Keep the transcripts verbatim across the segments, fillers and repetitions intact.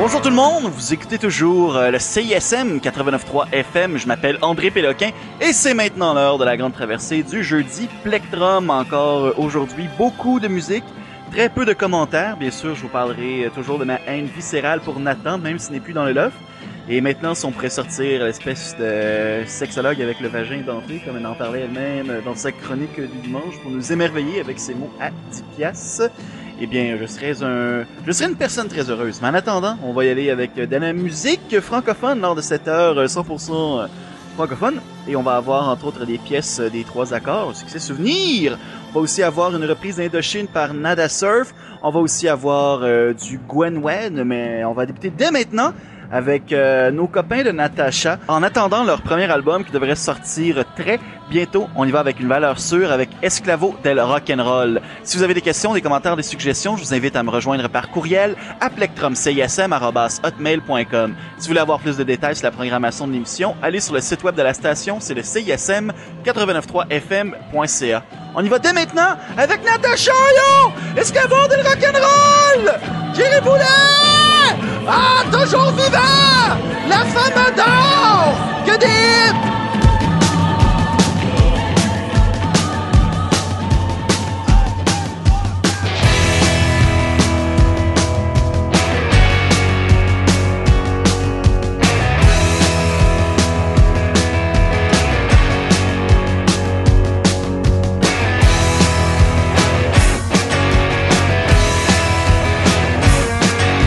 Bonjour tout le monde, vous écoutez toujours euh, le C I S M quatre-vingt-neuf point trois F M, je m'appelle André Péloquin et c'est maintenant l'heure de la grande traversée du jeudi Plectrum. Encore euh, aujourd'hui, beaucoup de musique, très peu de commentaires, bien sûr je vous parlerai euh, toujours de ma haine viscérale pour Nathan, même s'il n'est plus dans le loft. Et maintenant, si on pourrait sortir l'espèce de sexologue avec le vagin denté, comme elle en parlait elle-même dans sa chronique du dimanche, pour nous émerveiller avec ses mots à dix piastres, eh bien, je serais un, je serais une personne très heureuse. Mais en attendant, on va y aller avec de la musique francophone lors de cette heure cent pour cent francophone. Et on va avoir, entre autres, des pièces des trois accords, succès souvenir. On va aussi avoir une reprise d'Indochine par Nada Surf. On va aussi avoir euh, du Gwen Wen, mais on va débuter dès maintenant avec euh, nos copains de Natacha. En attendant leur premier album qui devrait sortir très bientôt, on y va avec une valeur sûre avec Esclavo del Rock'n'Roll. Si vous avez des questions, des commentaires, des suggestions, je vous invite à me rejoindre par courriel à plectrum c i s m arobase hotmail point com. Si vous voulez avoir plus de détails sur la programmation de l'émission, allez sur le site web de la station, c'est le c i s m quatre-vingt-neuf point trois f m point c a. On y va dès maintenant avec Natacha, yo! Esclavo del Rock'n'Roll! Tirez-vous là! Ah, toujours vivant! La femme d'or! Que des hits!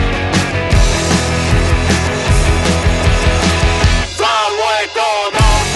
From Waco,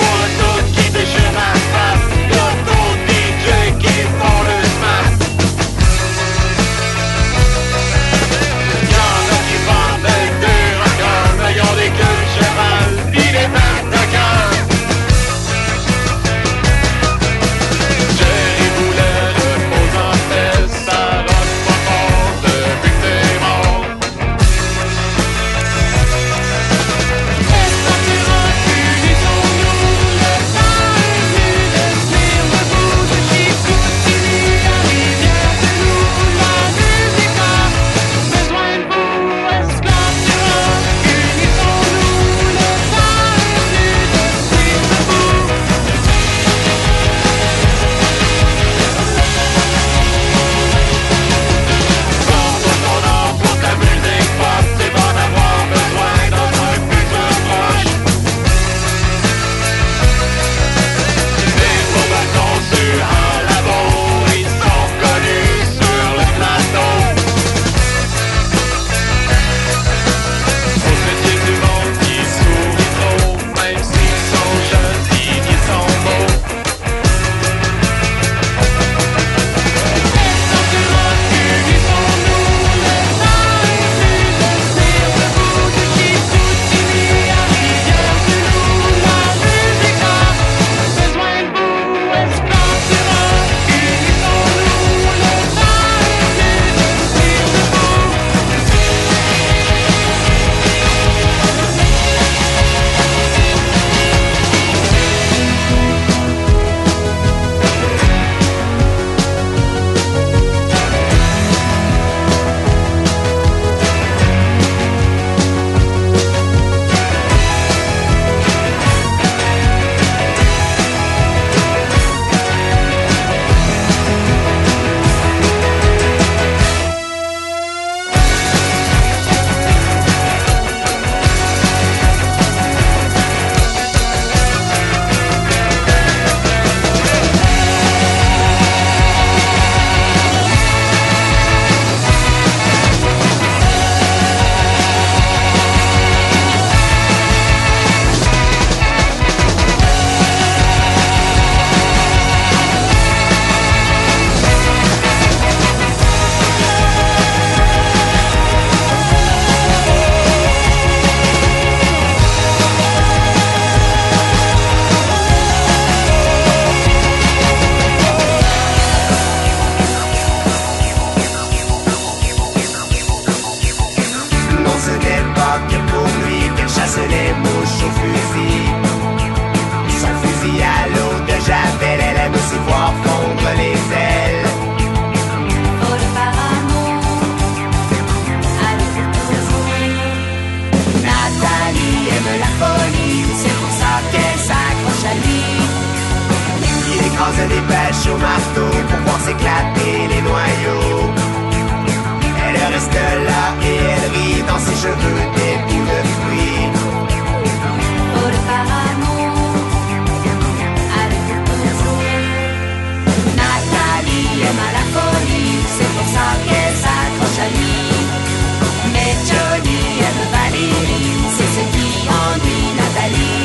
cheveux, des bouts de fruits. Pour par amour, avec toujours. Nathalie aime à la folie, c'est pour ça qu'elle s'accroche à lui. Mais Johnny aime Valérie, c'est ce qui ennuie Nathalie.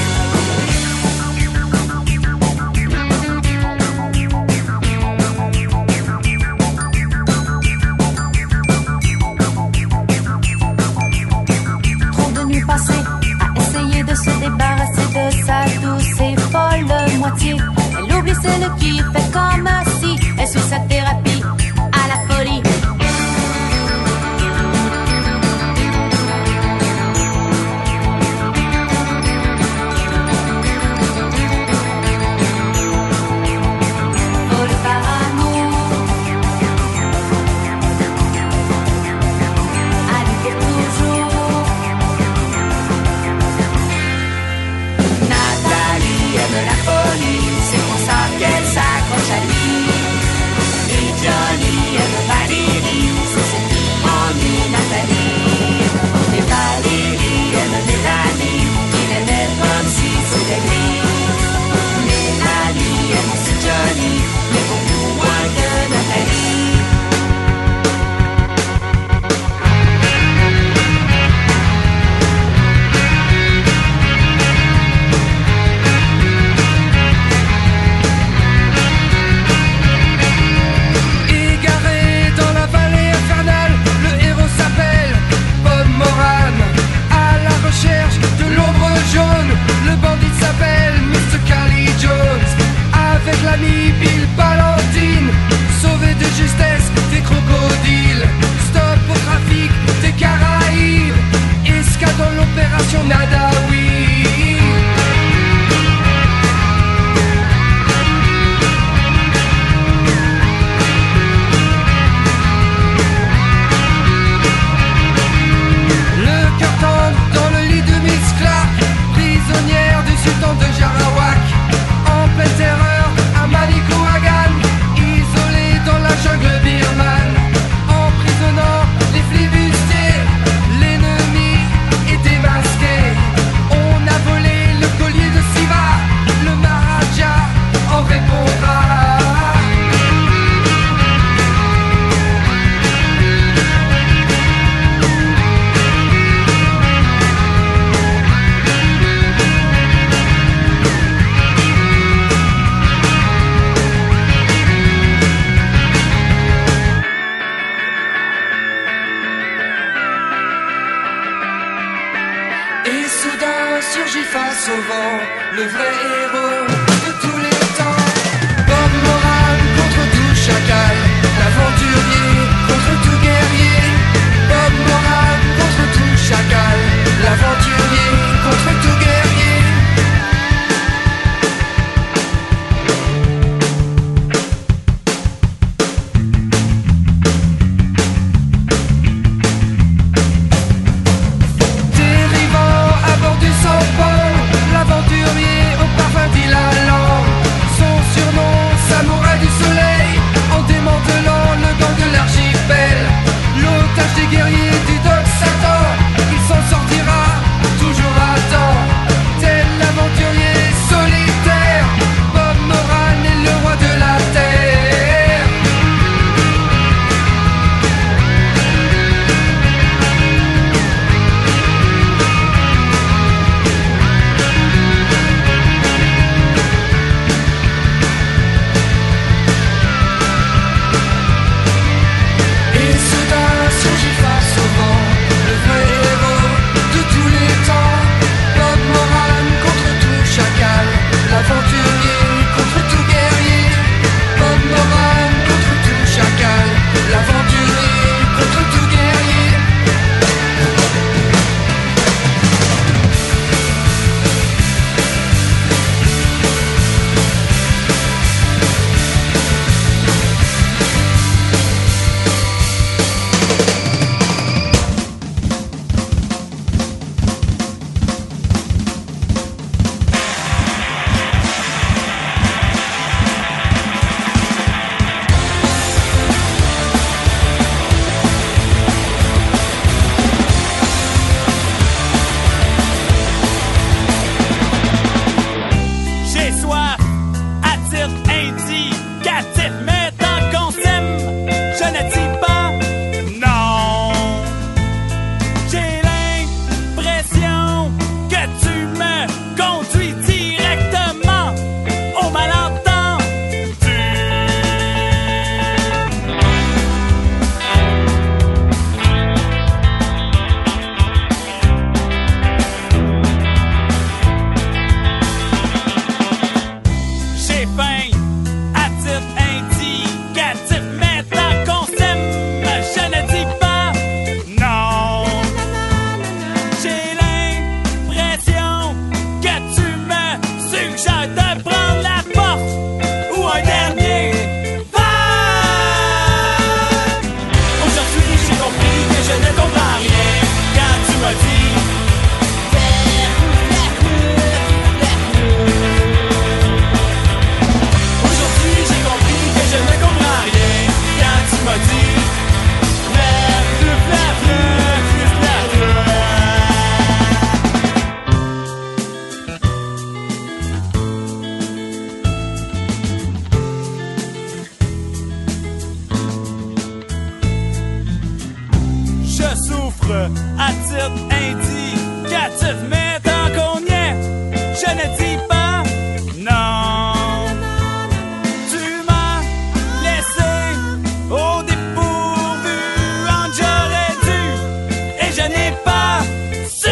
Passé à essayer de se débarrasser de sa douce et folle moitié. Elle oublie celle qui fait comme si elle suit sa thérapie à la folie. Folle par amour, à lui pour toujours. Nathalie aime la folie, c'est pour ça qu'elle s'accroche à lui. Et Johnny aime Valérie, c'est ce qui ennuie Nathalie. Et Valérie aime Mélanie, il aimait comme si c'était lui. Mélanie aime aussi Johnny, mais beaucoup moins que Nathalie. Égaré dans la vallée infernale, le héros s'appelle Bob Moran. À la recherche de l'ombre jaune, le bandit s'appelle mister Cali Jones. Avec l'ami Bill Ballantine, sauvé de justesse des crocodiles. Stop au trafic des Caraïbes, escale dans l'opération Nadawi. Le cœur tendre dans le lit de Miss Clark, prisonnière du sultan de Jarawak. En pleine terreur à Manicouagan, isolée dans la jungle birmane. Emprisonnant les flibustiers, l'ennemi est démasqué. On a volé le collier de Siva, le Maharaja en répondra. Et soudain surgit face au vent le vrai héros de tous les temps. Bob Moran contre tout chacal, l'aventurier contre tout guerrier. Bob Moran contre tout chacal, l'aventurier contre tout guerrier. Dérivant à bord du Saint-Paul, l'aventurier au parfum d'Hilaire. souffre à titre indicatif. Mais tant qu'on y est, je ne dis pas non. Tu m'as laissé au dépourvu quand j'aurais dû, et je n'ai pas su.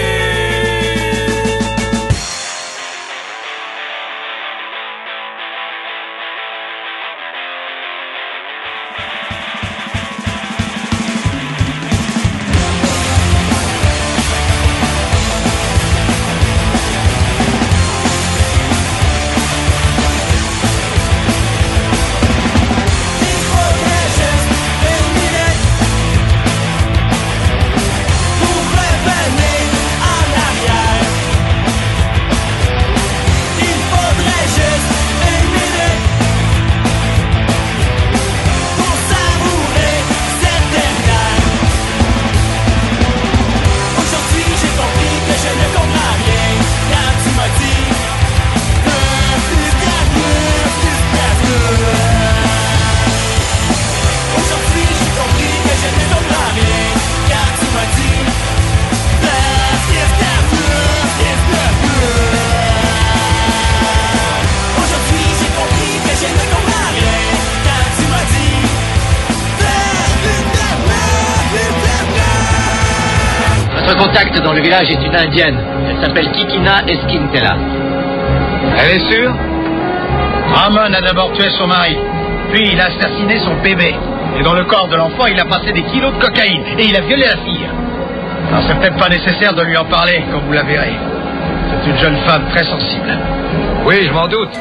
Notre contact dans le village est une indienne. Elle s'appelle Kikina Esquintela. Elle est sûre? Ramon a d'abord tué son mari, puis il a assassiné son bébé. Et dans le corps de l'enfant, il a passé des kilos de cocaïne. Et il a violé la fille. Alors c'est peut-être pas nécessaire de lui en parler, comme vous la verrez. C'est une jeune femme très sensible. Oui, je m'en doute.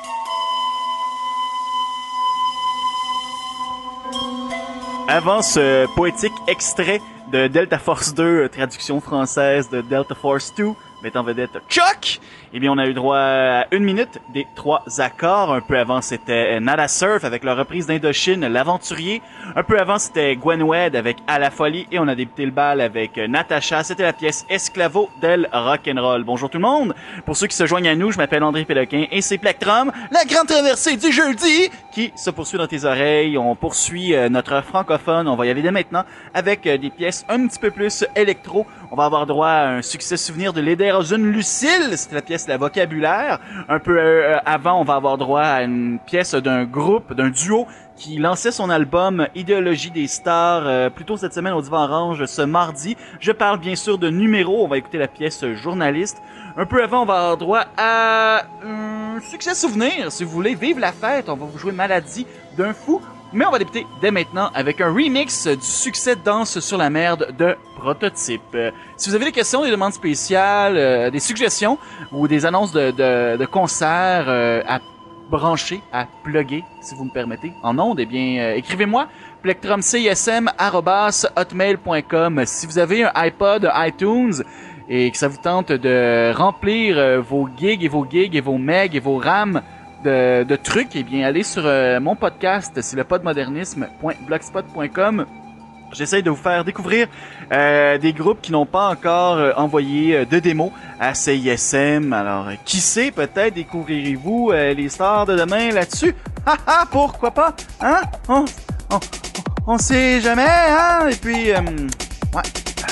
Avant ce poétique extrait de Delta Force deux, traduction française de Delta Force deux, mettant en vedette Chuck, eh bien, on a eu droit à une minute des trois accords. Un peu avant, c'était Nada Surf avec leur reprise d'Indochine, L'Aventurier. Un peu avant, c'était Gwen Wed avec À la folie. Et on a débuté le bal avec Natacha. C'était la pièce Esclavo del Rock'n'Roll. Bonjour tout le monde. Pour ceux qui se joignent à nous, je m'appelle André Péloquin et c'est Plectrum, la grande traversée du jeudi, qui se poursuit dans tes oreilles. On poursuit euh, notre francophone. On va y aller dès maintenant avec euh, des pièces un petit peu plus électro. On va avoir droit à un succès souvenir de Lederhosen Lucille. C'était la pièce La Vocabulaire. Un peu euh, avant, on va avoir droit à une pièce d'un groupe, d'un duo qui lançait son album Idéologie des stars euh, plus tôt cette semaine au Divan Orange ce mardi. Je parle bien sûr de Numéro. On va écouter la pièce Journaliste. Un peu avant, on va avoir droit à un succès souvenir, si vous voulez. Vive la fête. On va vous jouer Maladie d'un fou. Mais on va débuter dès maintenant avec un remix du succès Danse sur la merde de Prototype. Euh, si vous avez des questions, des demandes spéciales, euh, des suggestions ou des annonces de, de, de concerts euh, à brancher, à plugger, si vous me permettez, en ondes, eh bien, euh, écrivez-moi plectrumcism arobase hotmail point com. Si vous avez un iPod, un iTunes et que ça vous tente de remplir euh, vos gigs et vos gigs et vos megs et vos RAM De, de trucs, eh bien, allez sur euh, mon podcast, c'est le podmodernisme point blogspot point com. J'essaie de vous faire découvrir euh, des groupes qui n'ont pas encore euh, envoyé euh, de démo à C I S M. Alors, euh, qui sait, peut-être découvrirez-vous euh, les stars de demain là-dessus. Haha, pourquoi pas, hein? On, on, on sait jamais, hein? Et puis, euh, ouais.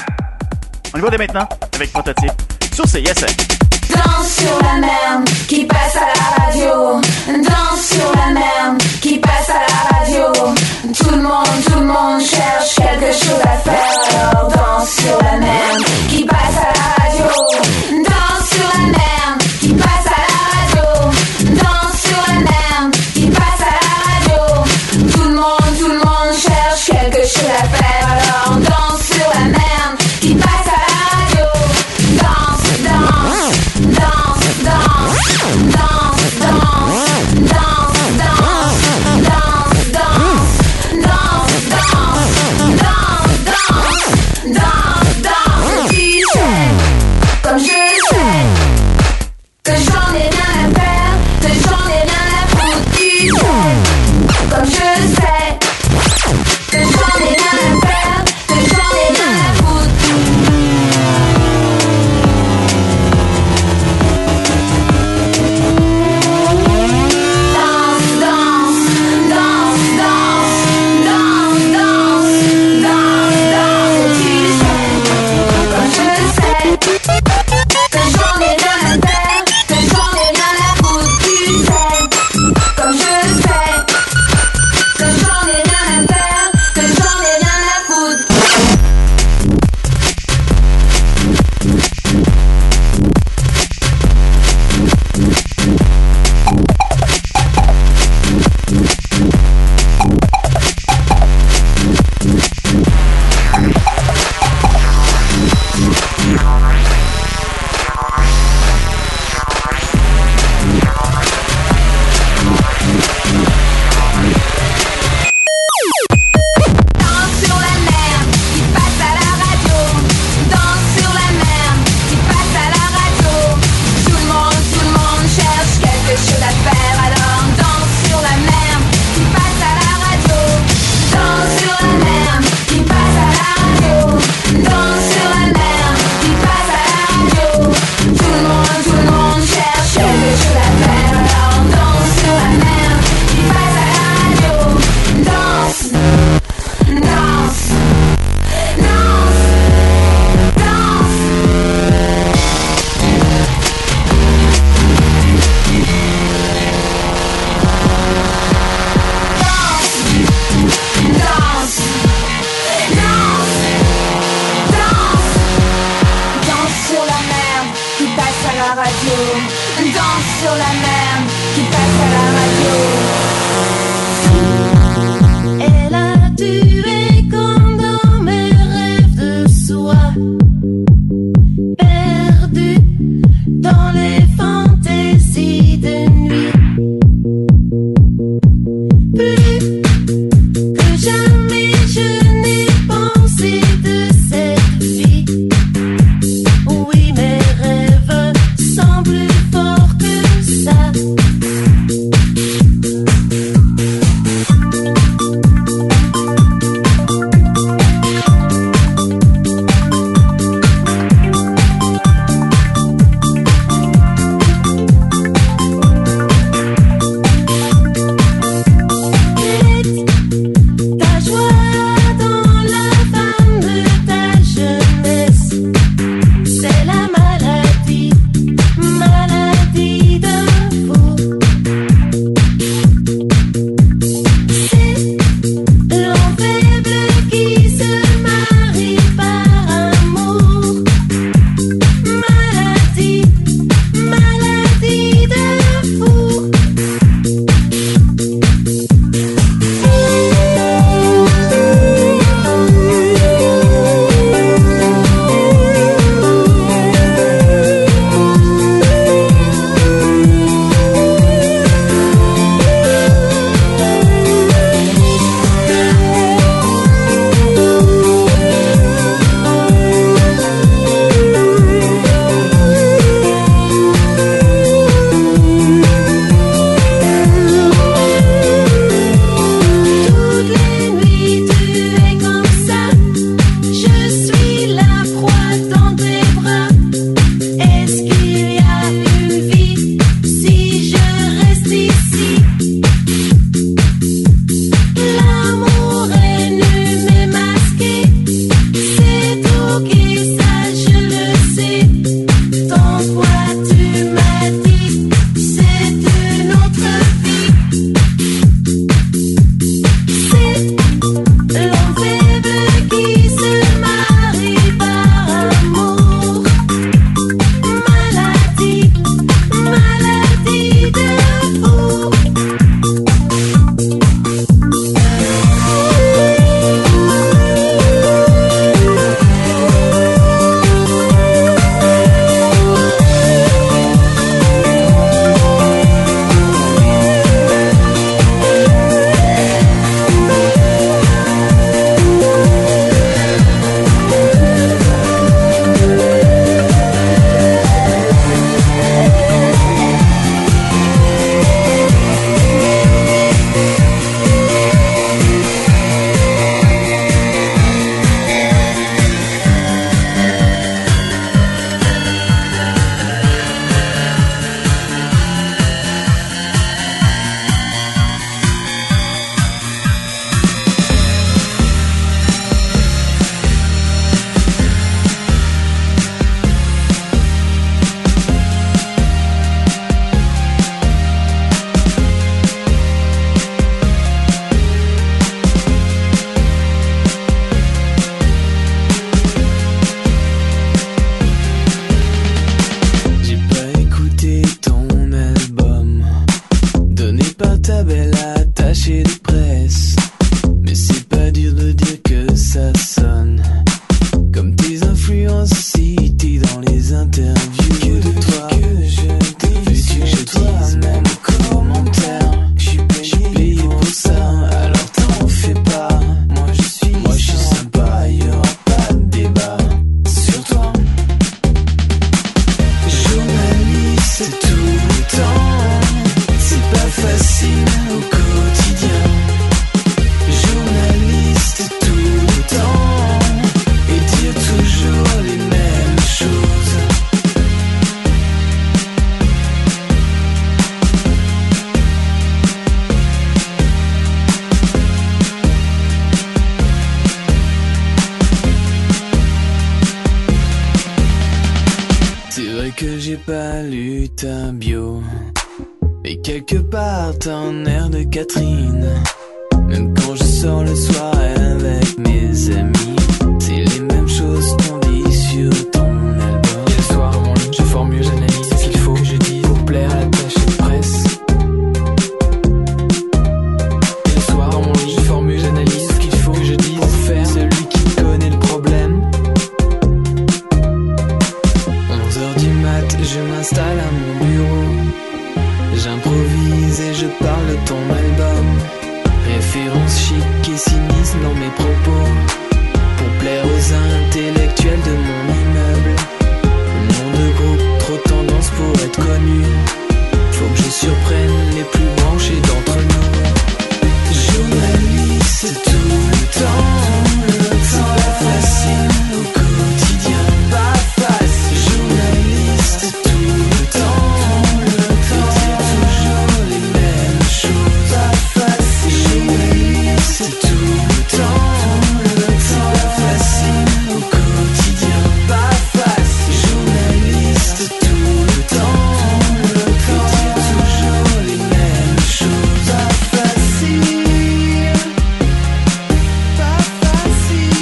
On y va dès maintenant avec Prototype sur C I S M. Danse sur la merde qui passe à la radio. Danse sur la merde qui passe à la radio. Tout le monde, tout le monde cherche quelque chose à faire. Alors danse sur la merde qui passe à la radio. Danse sur la merde qui passe à la radio. Danse sur la merde qui passe à la radio. Tout le monde, tout le monde cherche quelque chose à faire. Alors danse sur la merde qui passe à la radio. Danse, danse. Danse, danse, danse, danse, danse, danse, danse, danse, danse, danse, danse, danse. Sur la merde qui passe à la radio. Elle a tué comme dans mes rêves de soie, perdu dans les fantaisies de nuit. Plus que jamais je n'ai pensé de cette vie. Oui, mes rêves sont plus forts que ça. Ta joie que j'ai pas lu ta bio, mais quelque part t'as un air de Catherine. Même quand je sors le soir avec mes amis, c'est les mêmes choses qu'on dit sur ton album. Et le soir à mon lit, je formule, j'analyse ce qu'il faut que je dise pour plaire à l'attaché de presse. Et le soir à mon lit, je formule, j'analyse ce qu'il faut que je dise pour faire celui qui connaît le problème. onze heures du mat, je m'installe à mon bureau, j'improvise et je parle de ton album. Référence chic et cynisme dans mes propos, pour plaire aux intellectuels de mon immeuble. Nom de groupe, trop tendance pour être connu, faut que je surprenne les plus branchés d'entre nous. Journaliste tout le temps, le temps est facile au quotidien, pas facile. Journaliste tout le temps, le temps c'est toujours les mêmes choses, pas facile. Journaliste tout le temps, le temps est facile au quotidien, pas facile. Journaliste tout le temps, le temps c'est toujours les mêmes choses, pas facile. Pas facile.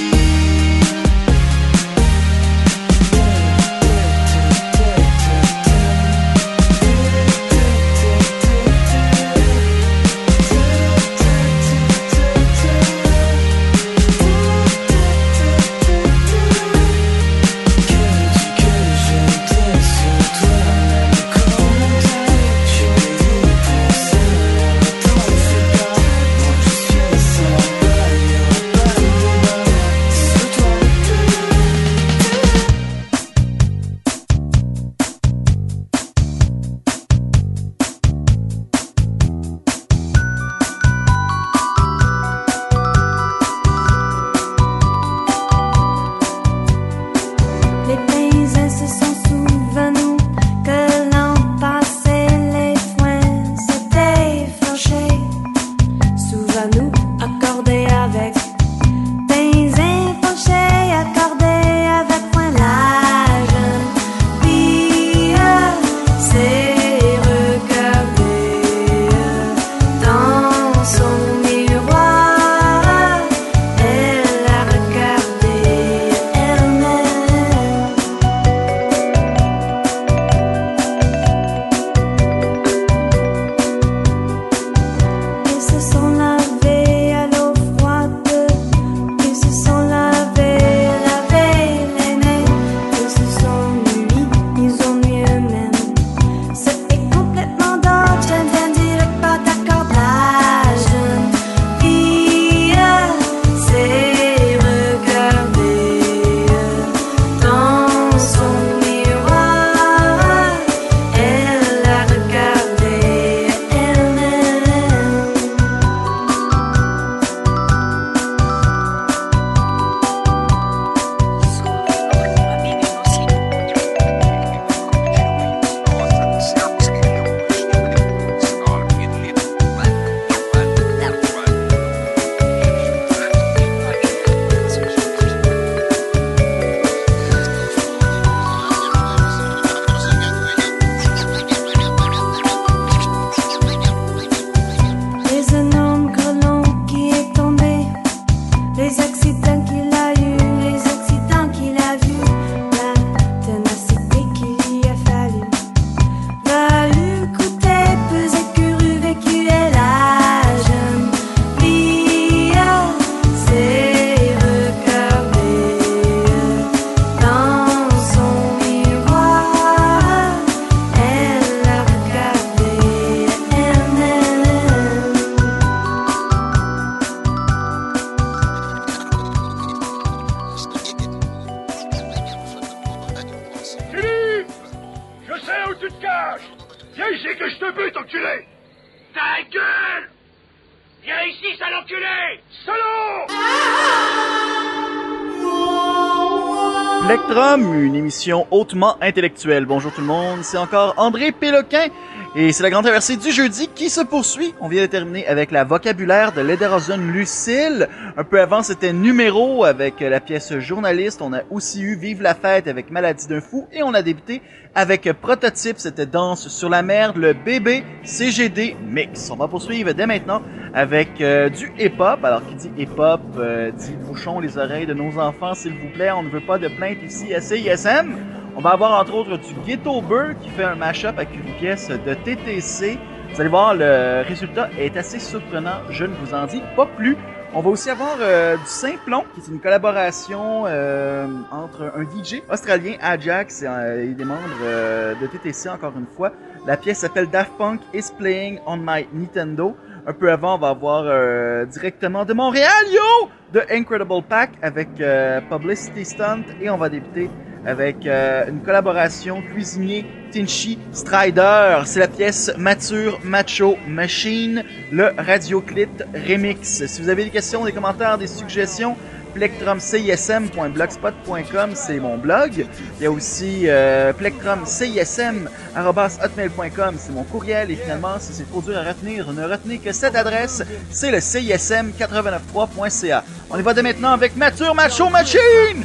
Les paysans se sont souvenus que l'an passé les foins s'étaient fauchés. Souvenons accordés avec paysans fauchés, accordés avec foin. La jeune fille s'est regardée dans son miroir, elle a regardé elle-même. Ils se sont lavés à l'eau froide, ils se sont lavés, lavés les mains, ils se sont nuits, ils ont nu eux-mêmes. C'était complètement d'autre, je viens direct pas d'accord. La jeune fille s'est regardée dans son miroir, elle a regardé elle-même. Les énormes grelons qui est tombé, les accidents qu'il a eu, les accidents qu'il a vus, la ténacité qu'il y a fallu, valu coûter, peser, curu, vécu, et la jeune fille s'est regardée dans son miroir, elle a regardé elle-même. Philippe! Je sais où tu te caches! Viens ici que je te bute, enculé! Ta gueule! Viens ici, sale enculé! Salaud! Plectrum, une émission hautement intellectuelle. Bonjour tout le monde, c'est encore André Péloquin Et c'est la grande traversée du jeudi qui se poursuit. On vient de terminer avec la vocabulaire de Lederhosen Lucille. Un peu avant, c'était Numéro avec la pièce Journaliste. On a aussi eu Vive la fête avec Maladie d'un fou. Et on a débuté avec Prototype, c'était Danse sur la merde, le bébé C G D Mix. On va poursuivre dès maintenant avec euh, du hip-hop. Alors, qui dit hip-hop, euh, dit bouchons les oreilles de nos enfants, s'il vous plaît. On ne veut pas de plainte ici à C I S M. On va avoir entre autres du Ghetto Bird qui fait un mash-up avec une pièce de T T C. Vous allez voir, le résultat est assez surprenant, je ne vous en dis pas plus. On va aussi avoir euh, du Simplon, qui est une collaboration euh, entre un D J australien, Ajax, et, euh, et des membres euh, de T T C encore une fois. La pièce s'appelle Daft Punk is Playing on My Nintendo. Un peu avant, on va avoir euh, directement de Montréal, yo! De Incredible Pack avec euh, Publicity Stunt. Et on va débuter avec euh, une collaboration cuisinier Tinchi Strider. C'est la pièce Mature Macho Machine, le Radioclit Remix. Si vous avez des questions, des commentaires, des suggestions, plectrum c i s m point blogspot point com, c'est mon blog. Il y a aussi euh, plectrum c i s m arobase hotmail point com, c'est mon courriel. Et finalement, si c'est trop dur à retenir, ne retenez que cette adresse, c'est le c i s m quatre-vingt-neuf trois point c a. On y va dès maintenant avec Mature Macho Machine!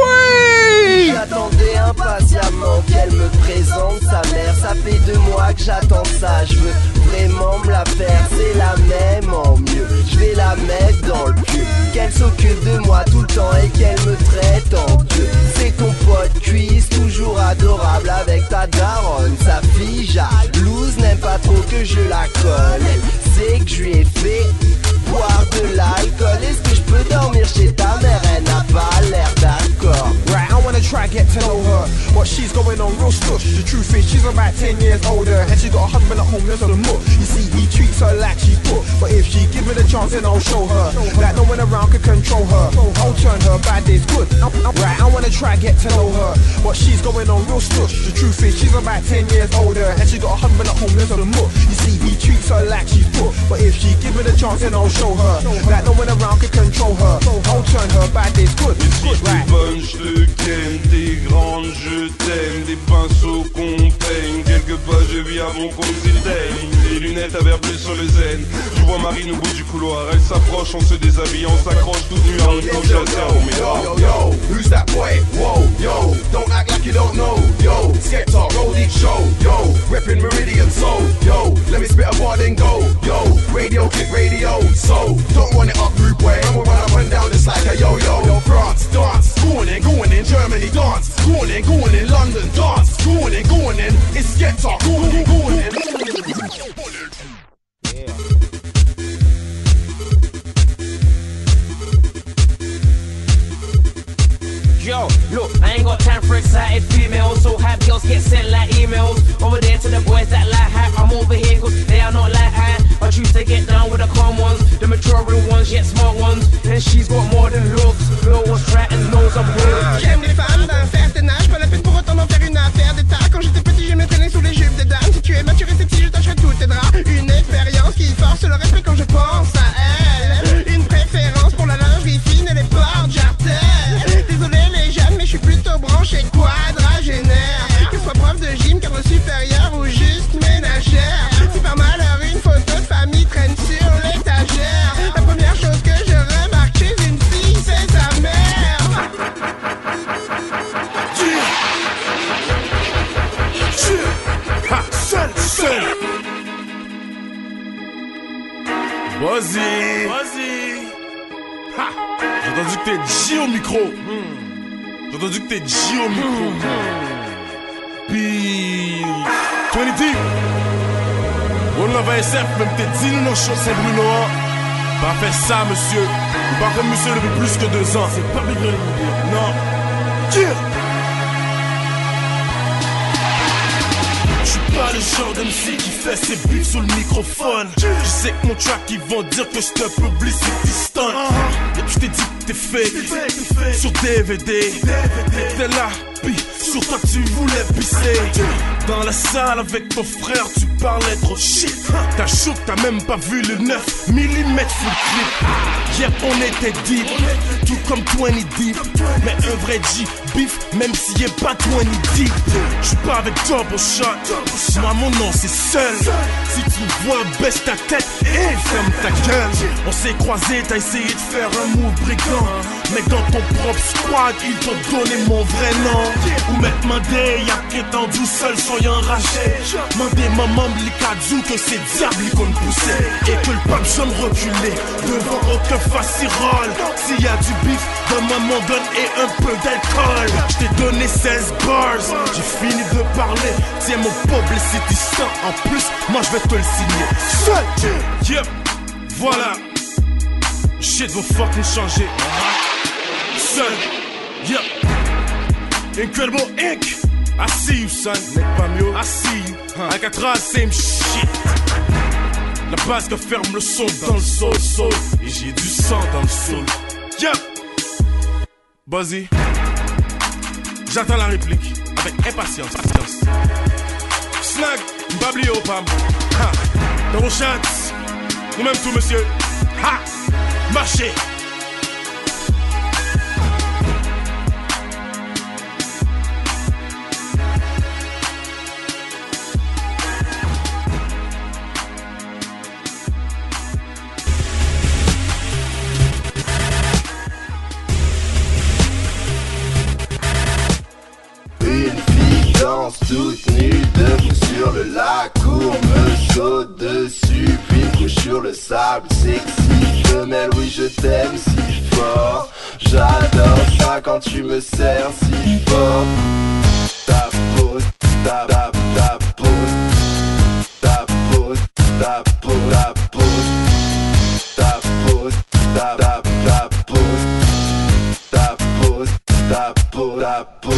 Oui! J'attendais impatiemment qu'elle me présente sa mère. Ça fait deux mois que j'attends ça. Je veux vraiment me la faire. C'est la même en mieux. Je vais la mettre dans le cul. Qu'elle s'occupe de moi tout le temps et qu'elle me traite en Dieu. C'est ton pote cuisse, toujours adorable avec ta daronne. Sa fille jalouse n'aime pas trop que je la colle. Elle sait que je lui ai fait boire de l'alcool. Est-ce que je peux dormir chez ta mère? Elle n'a pas l'air d'accord. Right, I wanna try get to know her, but she's going on real stush. The truth is she's about ten years older, and she got a husband at home that's a mutt. You see, he treats her like she's put, but if she give it a chance then I'll show her that no one around can control her. I'll turn her bad days good. Right, I wanna try get to know her, but she's going on real stush. The truth is she's about ten years older, and she got a husband at home that's a mutt. You see, he treats her like she's put, but if she give it a chance then I'll show her that no one around can control her. I'll turn her bad days good. Right. Je te ken, t'es grande, je t'aime. Des pinceaux qu'on peigne. Quelque pas je vis avant qu'on s'y teigne. Des lunettes à verre bleu sur le zen. Je vois Marine au bout du couloir. Elle s'approche, on se déshabille, on s'accroche toute nue à une couche à terre. Yo, yo, yo, who's that boy? Whoa, yo, don't act like you don't know. Yo, Skepta, roll each show. Yo, reppin' Meridian Soul. Yo, let me spit a bar then go. Yo, radio, kick radio. So, don't run it up group way. I'm gonna run up and down just like a yo-yo. Yo, France, dance. Going in, going in Germany, dance. Going in, going in London, dance. Going in, going in, it's Skepta. Going in, going in. Yo, look, I ain't got time for excited females, so have girls get sent like emails. Over there to the boys that like hype, I'm over here cause they are not like I. I choose to get down with the calm ones, the maturing ones, yet smart ones. And she's got more than looks, Bill was right and knows I'm good. J'aime les femmes d'un certain âge, pas la peine pour autant d'en faire une affaire d'état. Quand j'étais petit, j'aimais traîner sous les jupes des dames. Si tu es mature et sexy, je tâcherai tous tes draps. Une expérience qui force le respect quand je pense à elle. Une préférence pour la lingerie fine et les portes jartelles. Désolé les jeunes, mais je suis plutôt branché quadragénaire. Que ce soit prof de gym, cadre supérieur ou juste ménagère. Si par malheur une photo de famille traîne sur l'étagère, la première chose que je remarque chez une fille, c'est sa mère. Ha, seul, seul. Vas-y, vas-y. Ha, j'ai entendu que t'es G au micro. Hmm. J'ai entendu que t'es G au micro. Puis, vingt deep. On l'a S F, même t'es dit nous nos choses, c'est Bruno. Pas fait ça, monsieur. Ou pas comme monsieur depuis plus que deux ans. C'est pas bien. Non. Tire. Pas le genre d'M C qui fait ses buts sur le microphone. Je sais que mon track ils vont dire que j'te publicity stunt. Et puis je t'ai dit que t'es fake sur D V D. T'es là pis sur toi tu voulais pisser. Dans la salle avec ton frère tu parlais trop shit. T'as chaud, t'as même pas vu le neuf millimètres full clip. Hier on était deep, tout comme vingt deep. Mais un vrai G, beef, même s'il est pas vingt deep. J'suis pas avec double shot, moi mon nom c'est seul. Si tu me vois, baisse ta tête et ferme ta gueule. On s'est croisés, t'as essayé de faire un move brigand. Mais dans ton propre squad, ils t'ont donné mon vrai nom. Ou même demandé, y'a prétendu seul soyant enragé. Mandé maman m'likadou que c'est diable qu'on me poussait. Et que le pape j'aime reculer devant aucun facirole. S'il y a du beef, donne-moi mon gun et un peu d'alcool. J't'ai donné seize bars, j'ai fini de parler. Tiens mon publicity cent en plus, moi je vais te le signer. Seul, yep, voilà. Shit va fucking changer. Son, yep. Incredible Inc. I see you, son. I see you. Alcatraz, same shit. La base que ferme le son dans le sol, sol. Et j'ai du sang dans le sol. Yep. Buzzy. J'attends la réplique avec impatience. Snag, Mbabli au Pam. Ha. Dans vos chats. Nous-mêmes tout, monsieur. Ha. Marchez. Toute nue debout sur le lac, court me saute dessus, puis me couche sur le sable. Sexy femelle, oui je t'aime si fort. J'adore ça quand tu me serres si fort. Ta pose, ta ta ta pose, ta pose, ta pose, ta pose, ta pose, ta ta ta pose, ta pose, ta pose, ta pose.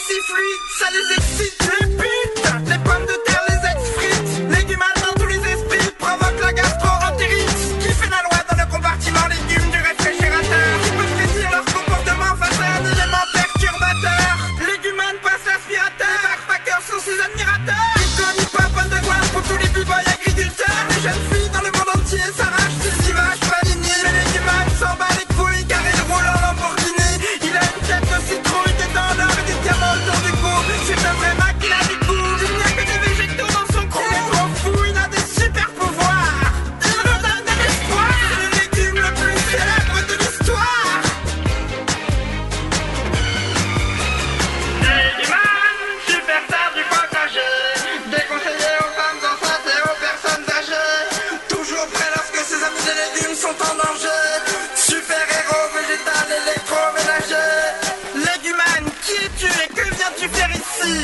si fluide, ça les excite. Les putes, les pommes de terre, les ex-frites, légumales dans tous les esprits, provoquent la gastro-entérite. Qui fait la loi dans le compartiment légumes du réfrigérateur? Qui peut prédire leur comportement face à un élément perturbateur? Légumane passe l'aspirateur, les backpackers sont ses admirateurs. Icône, hip-hop, underground pour tous les b-boys agriculteurs. Les jeunes filles dans le monde entier s'arrachent des images panini. Mais légumane s'en bat les couilles car il roule en Lamborghini. Il a une tête de citrouille, des dents d'or et des diamants autour du cou. C'est un vrai mec, il a du goût. Il n'y a que des végétaux dans son crew. Il est trop fou, il a des super pouvoirs. Il nous donne de l'espoir. C'est le légume le plus célèbre de l'histoire. Légumane, superstar du potager, déconseillé aux femmes enceintes et aux personnes âgées. Toujours prêt lorsque ses amis des légumes sont en danger. Super-héros végétal électroménager. Légumane, qui es-tu et que viens-tu faire ici?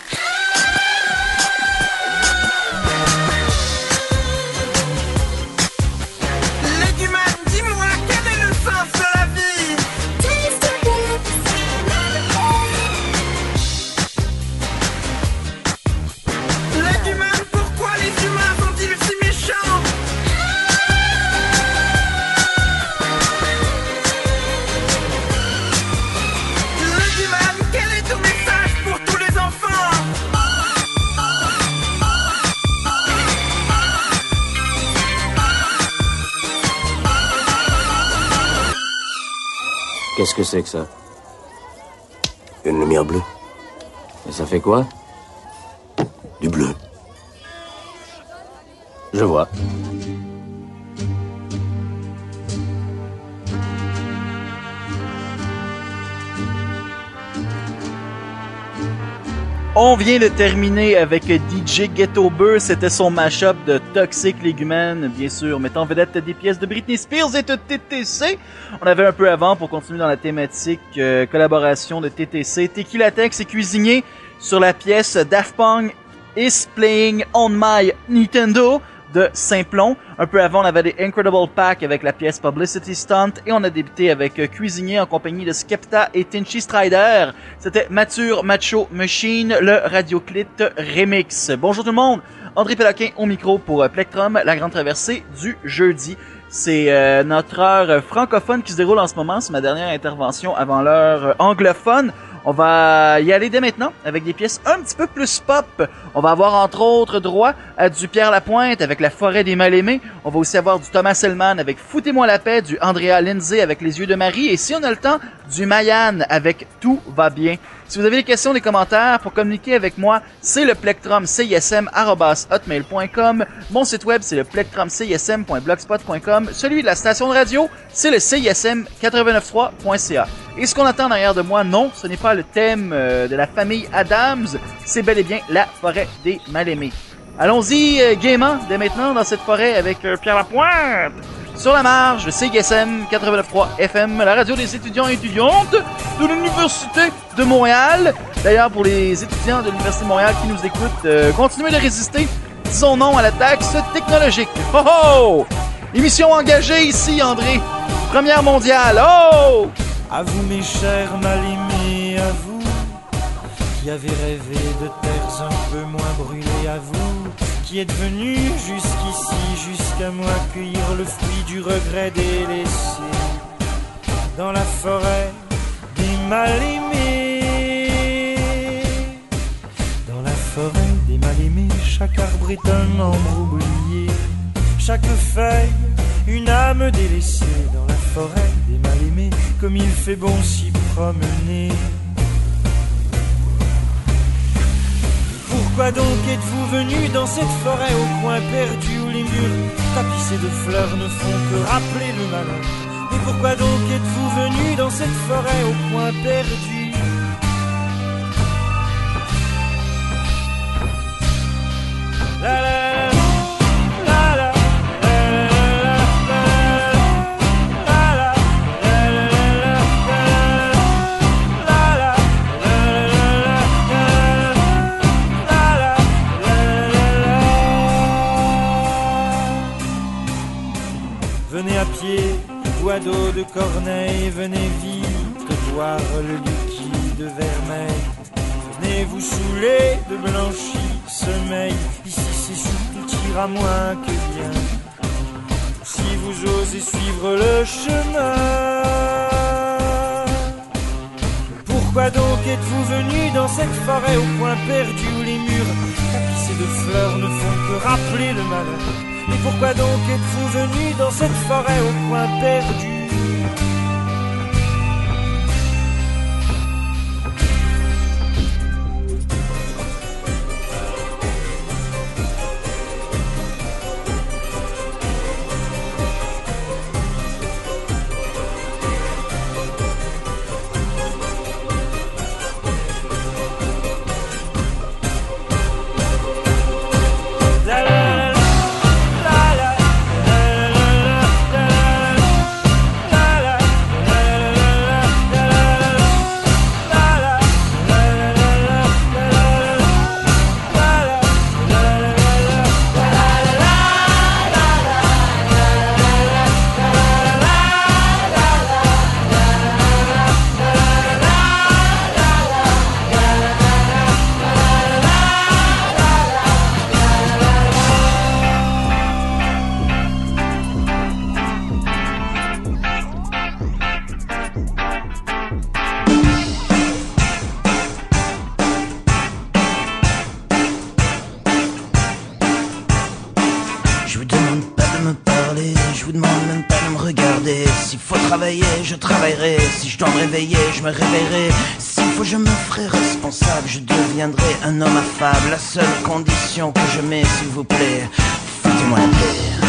Légumane, dis-moi, quel est le sens de la vie? Légumane, pourquoi les humains sont-ils si méchants? Légumane, quel est ton message pour tous les enfants? Qu'est-ce que c'est que ça? Une lumière bleue. Et ça fait quoi? Du bleu. Je vois. On vient de terminer avec D J Ghetto Burr, c'était son mashup de Toxic Légumane, bien sûr, mettant en vedette des pièces de Britney Spears et de T T C. On avait un peu avant pour continuer dans la thématique euh, collaboration de T T C, Tequila Tex et Cuisinier sur la pièce Daft Punk Is Playing on My Nintendo de Simplon. Un peu avant, on avait des Incredible Pack avec la pièce Publicity Stunt et on a débuté avec euh, Cuisinier en compagnie de Skepta et Tinchy Strider. C'était Mature Macho Machine, le Radioclit Remix. Bonjour tout le monde, André Péloquin au micro pour euh, Plectrum, la grande traversée du jeudi. C'est euh, notre heure francophone qui se déroule en ce moment, c'est ma dernière intervention avant l'heure euh, anglophone. On va y aller dès maintenant avec des pièces un petit peu plus pop. On va avoir entre autres droit à du Pierre Lapointe avec La Forêt des Mal-Aimés. On va aussi avoir du Thomas Selman avec Foutez-moi la paix, du Andrea Lindsay avec Les Yeux de Marie et si on a le temps, du Mayan avec Tout va bien. Si vous avez des questions, des commentaires pour communiquer avec moi, c'est le plectrum c i s m arobase hotmail point com. Mon site web, c'est le plectrum c i s m point blogspot point com. Celui de la station de radio, c'est le c i s m quatre-vingt-neuf trois point c a. Et ce qu'on entend derrière de moi, non, ce n'est pas le thème euh, de la famille Adams, c'est bel et bien La Forêt des Mal-Aimés. Allons-y euh, gaiement dès maintenant dans cette forêt avec euh, Pierre Lapointe. Sur la marge, C I S M quatre-vingt-neuf point trois F M, la radio des étudiants et étudiantes de l'Université de Montréal. D'ailleurs, pour les étudiants de l'Université de Montréal qui nous écoutent, euh, continuez de résister, disons non à la taxe technologique. Oh oh! Émission engagée ici, André. Première mondiale, oh! À vous mes chers mal-aimés, à vous qui avez rêvé de terres un peu moins brûlées, à vous qui êtes venus jusqu'ici, jusqu'à moi cueillir le fruit du regret délaissé dans la forêt des mal-aimés. Dans la forêt des mal-aimés, chaque arbre est un membre oublié, chaque feuille une âme délaissée. Dans la forêt des mal-aimés, comme il fait bon s'y promener. Pourquoi donc êtes-vous venus dans cette forêt au coin perdu où les murs tapissés de fleurs ne font que rappeler le malheur? Mais pourquoi donc êtes-vous venus dans cette forêt au coin perdu? La la venez à pied, doigt d'eau de Corneille, venez vite boire le liquide vermeil Baignez-vous sous les de blanchis sommeil. Ici c'est surtout tir à moins que bien. Si vous osez suivre le chemin. Pourquoi donc êtes-vous venu dans cette forêt au coin perdu où les murs tapissés de fleurs ne font que rappeler le malheur? Et pourquoi donc êtes-vous venu dans cette forêt au coin perdu? Je travaillerai, si je dois me réveiller, je me réveillerai. S'il faut, je me ferai responsable, je deviendrai un homme affable. La seule condition que je mets, s'il vous plaît, foutez-moi la paix.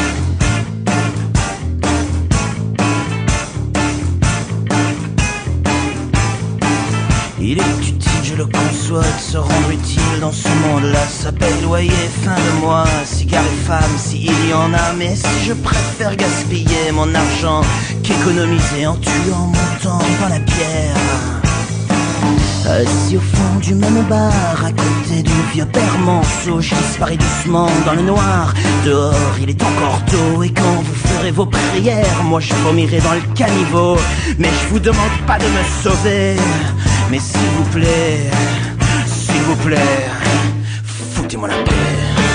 Il est utile, je le conçois, de se rendre utile dans ce monde-là. Ça paye loyer, fin de mois, cigare et femme, s'il y en a. Mais si je préfère gaspiller mon argent qu'économiser en tuant mon temps dans la pierre. Assis au fond du même bar, à côté du vieux père Manceau, je disparais doucement dans le noir. Dehors, il est encore tôt, et quand vous ferez vos prières, moi je vomirai dans le caniveau. Mais je vous demande pas de me sauver, mais s'il vous plaît, s'il vous plaît, foutez-moi la paix.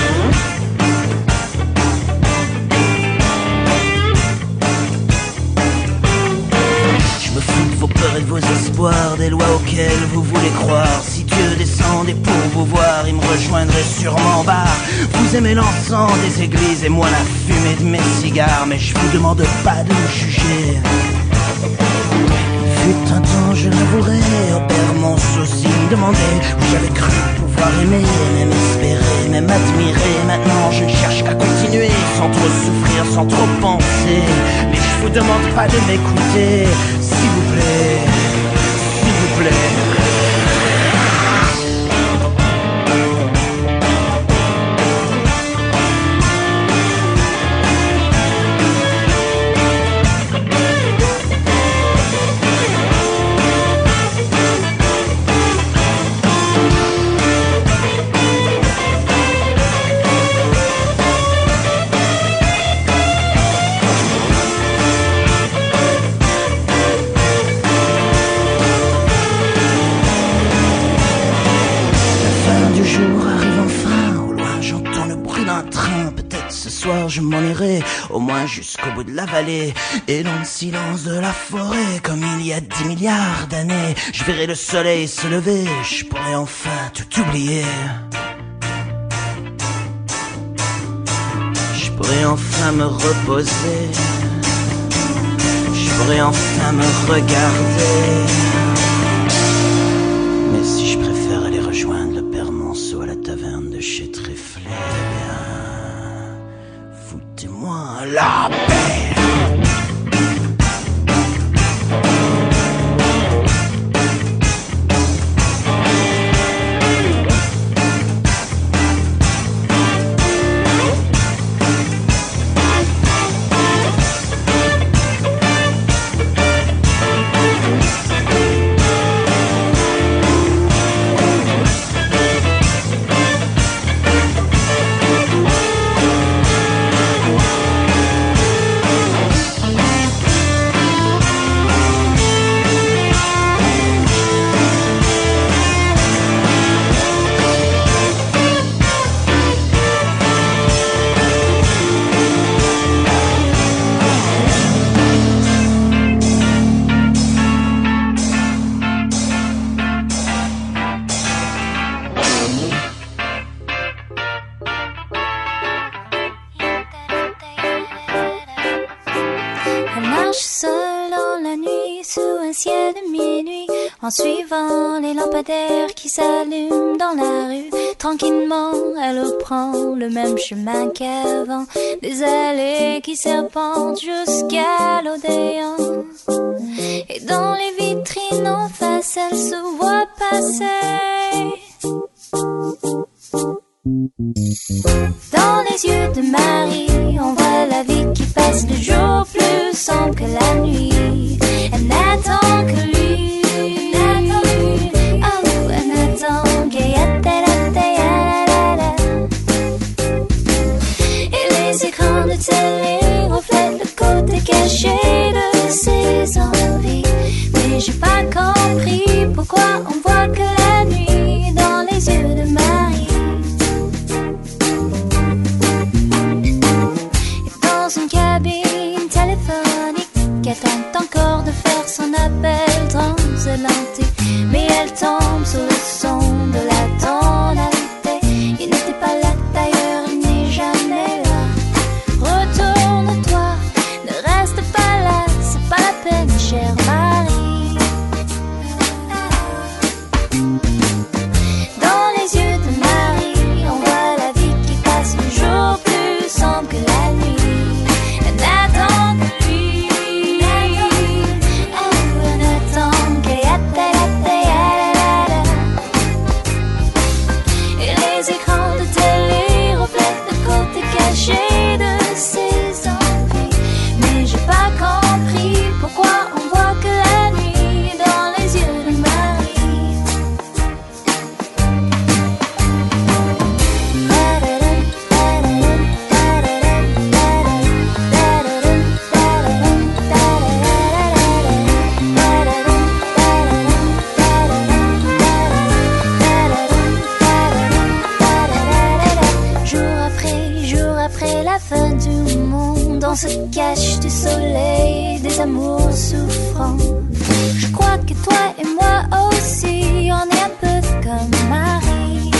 Je me fous de vos peurs et de vos espoirs, des lois auxquelles vous voulez croire. Si Dieu descendait pour vous voir, il me rejoindrait sûrement en bas. Vous aimez l'encens des églises et moi la fumée de mes cigares, mais je vous demande pas de me juger. Fut un temps, je l'avouerai, au père Monceau aussi me demandait où j'avais cru pouvoir aimer, même espérer, même admirer. Maintenant je ne cherche qu'à continuer, sans trop souffrir, sans trop penser. Mais je vous demande pas de m'écouter, s'il vous plaît, s'il vous plaît. Je m'en irai au moins jusqu'au bout de la vallée, et dans le silence de la forêt, comme il y a dix milliards d'années, je verrai le soleil se lever, je pourrai enfin tout oublier. Je pourrai enfin me reposer, je pourrai enfin me regarder. Mais si je préfère aller rejoindre le père Monceau à la taverne de chez Tréflet, eh bien, foutez-moi la paix. nuit sous un ciel de minuit, en suivant les lampadaires qui s'allument dans la rue. Tranquillement, elle reprend le même chemin qu'avant, des allées qui serpentent jusqu'à l'Odéon. Et dans les vitrines en face, elle se voit passer. Dans les yeux de Marie, on voit la vie qui passe, le jour plus sombre que la nuit. Elle n'attend que lui. Oh, elle n'attend que et les écrans de télé reflètent le côté caché de ses envies. Mais j'ai pas compris pourquoi on voit que la nuit dans les yeux de Marie. Dans une cabine téléphonique, elle tente encore de faire son appel transatlantique, mais elle tombe sous le son de la tonalité. Il n'était pas là d'ailleurs, il n'est jamais là. Retourne-toi, ne reste pas là, c'est pas la peine, chère Marie. Dans les yeux de Marie, on voit la vie qui passe, le jour plus sombre que la nuit. On se cache du soleil, des amours souffrants. Je crois que toi et moi aussi, on est un peu comme Marie.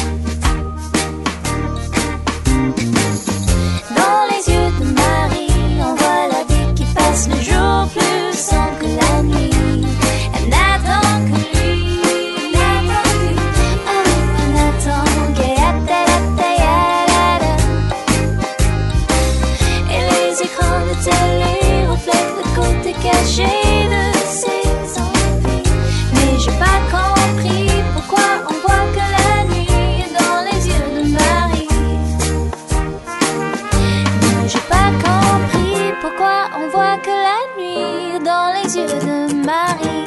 Dans les yeux de Marie, on voit la vie qui passe, le jour plus sombre que la nuit. Elle n'attend que lui. Oh, elle n'attend que de télé reflète le côté caché de ses envies. Mais j'ai pas compris pourquoi on voit que la nuit dans les yeux de Marie. Mais j'ai pas compris pourquoi on voit que la nuit dans les yeux de Marie.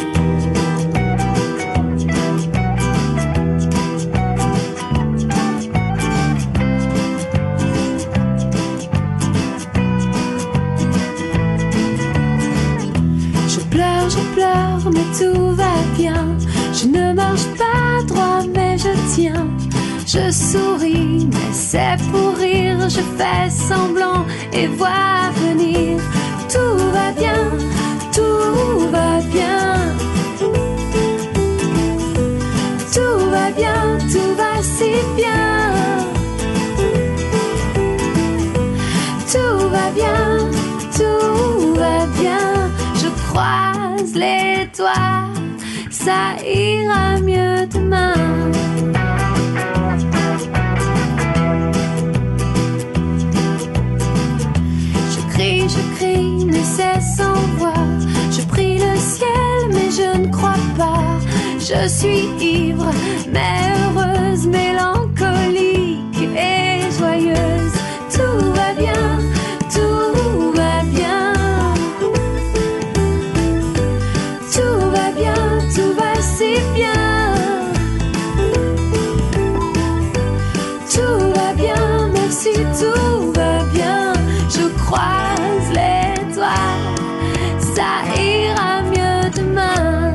Je pleure, mais tout va bien. Je ne marche pas droit, mais je tiens. Je souris, mais c'est pour rire. Je fais semblant et vois venir. Tout va bien, tout va bien. Tout va bien, tout va si bien. Tout va bien, tout va bien. Je croise les doigts, ça ira mieux demain. Je crie, je crie, mais c'est sans voix. Je prie le ciel, mais je ne crois pas. Je suis ivre, mais heureuse, mélancolique et joyeuse. Tout va bien, tout va bien. Tout va bien, tout va si bien. Tout va bien, merci, tout va bien. Je croise les doigts, ça ira mieux demain.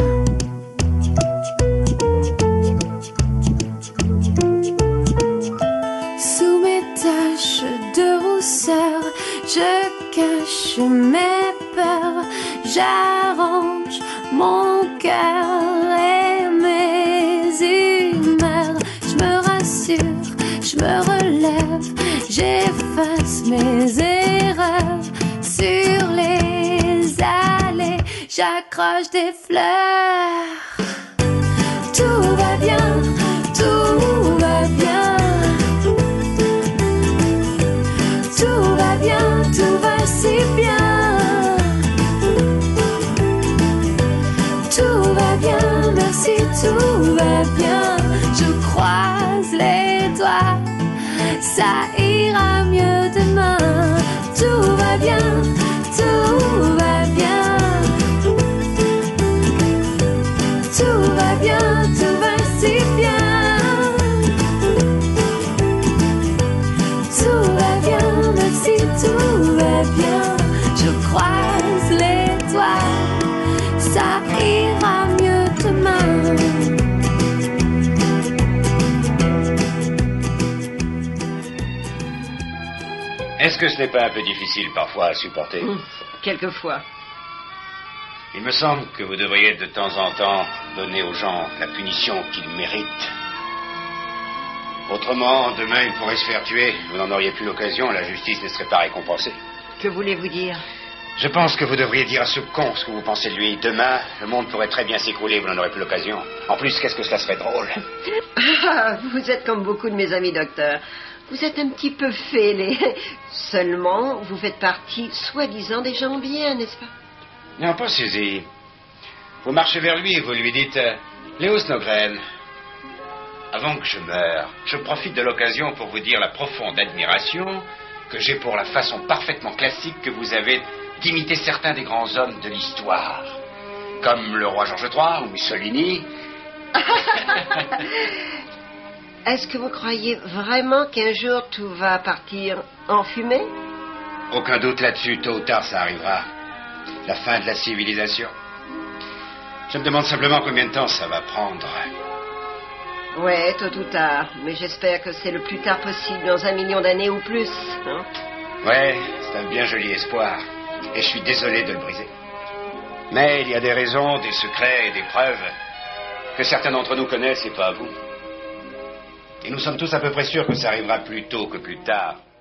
Sous mes taches de rousseur, je cache mes peurs. J'arrange mon cœur et mes humeurs. Je me rassure, je me relève, j'efface mes erreurs sur les allées. J'accroche j'accroche des fleurs. Tout va bien, tout va bien. Tout va bien, tout va si bien. Tout va bien, merci, tout va bien. Je croise les doigts, ça ira mieux demain. Tout va bien, tout va bien. Tout va bien, tout va si bien. Tout va bien, merci, tout va bien. Je croise les doigts, ça ira mieux demain. Est-ce que ce n'est pas un peu difficile parfois à supporter? Mmh, quelquefois. Il me semble que vous devriez de temps en temps donner aux gens la punition qu'ils méritent. Autrement, demain, ils pourraient se faire tuer. Vous n'en auriez plus l'occasion, la justice ne serait pas récompensée. Que voulez-vous dire? Je pense que vous devriez dire à ce con ce que vous pensez de lui. Demain, le monde pourrait très bien s'écrouler, vous n'en aurez plus l'occasion. En plus, qu'est-ce que cela serait drôle. Ah, vous êtes comme beaucoup de mes amis docteurs. Vous êtes un petit peu fêlés. Seulement, vous faites partie, soi-disant, des gens bien, n'est-ce pas? Non, pas Suzy. Vous marchez vers lui et vous lui dites euh, « Léo Snogren, avant que je meure, je profite de l'occasion pour vous dire la profonde admiration que j'ai pour la façon parfaitement classique que vous avez d'imiter certains des grands hommes de l'histoire, comme le roi George trois ou Mussolini. » Est-ce que vous croyez vraiment qu'un jour tout va partir en fumée? Aucun doute là-dessus, tôt ou tard ça arrivera. La fin de la civilisation. Je me demande simplement combien de temps ça va prendre. Ouais, tôt ou tard. Mais j'espère que c'est le plus tard possible, dans un million d'années ou plus. Hein? Ouais, c'est un bien joli espoir. Et je suis désolé de le briser. Mais il y a des raisons, des secrets et des preuves que certains d'entre nous connaissent et pas vous. Et nous sommes tous à peu près sûrs que ça arrivera plus tôt que plus tard.